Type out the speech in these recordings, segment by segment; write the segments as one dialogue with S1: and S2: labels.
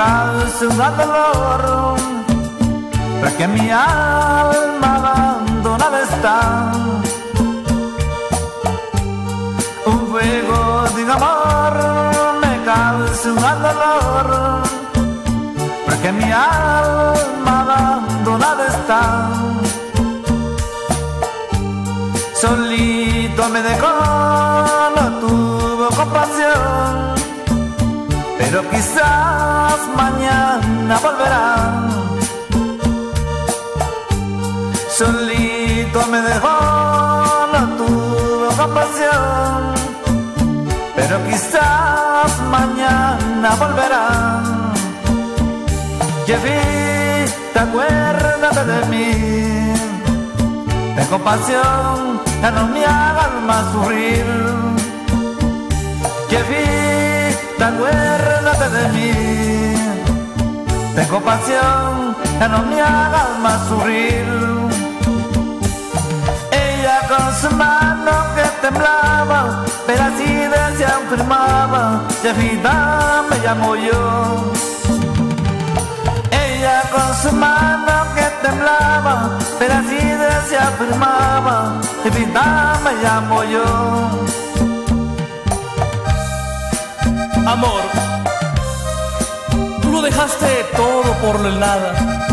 S1: causa un gran dolor, porque mi alma abandonada está. Un fuego de amor me causa un gran dolor, porque mi alma abandonada está. Solito me dejó, no tuvo compasión, pero quizás mañana volverá. Solito me dejó, no tuvo compasión, pero quizás mañana volverá. Jeffy, acuérdate de mí, ten compasión, ya no me hagas más sufrir. Jeffy, acuérdate de mí, ten compasión, ya no me hagas más sufrir. Ella con su mano que temblaba, pero así desde afirmaba, Jeffita me llamo yo. Ella con su mano que temblaba, pero así se afirmaba, Jeffita me llamo yo.
S2: Amor, tú lo dejaste todo por el nada,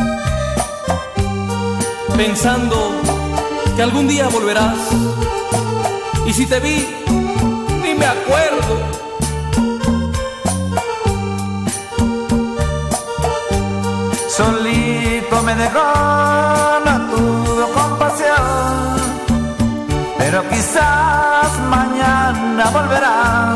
S2: pensando que algún día volverás, y si te vi, ni me acuerdo.
S1: Solito me dejó, no tuvo compasión, pero quizás mañana volverá.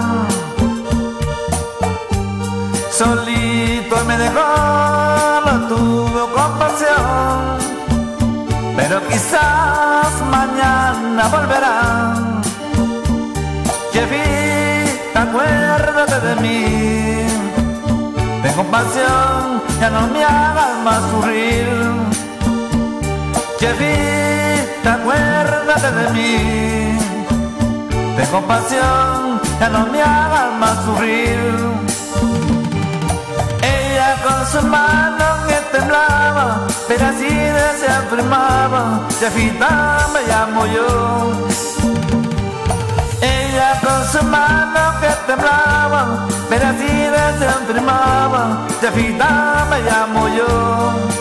S1: Solito me dejó, no tuvo compasión, pero quizás mañana volverá. Jeffy, acuérdate de mí, ten compasión, ya no me hagas más sufrir. Jeffy, acuérdate de mí, ten compasión, ya no me hagas más sufrir. Ella con su mano que temblaba, pero así se afirmaba, Jeffita me llamo yo. Ella con su mano que temblaba, pero así se afirmaba, Jeffita me llamo yo.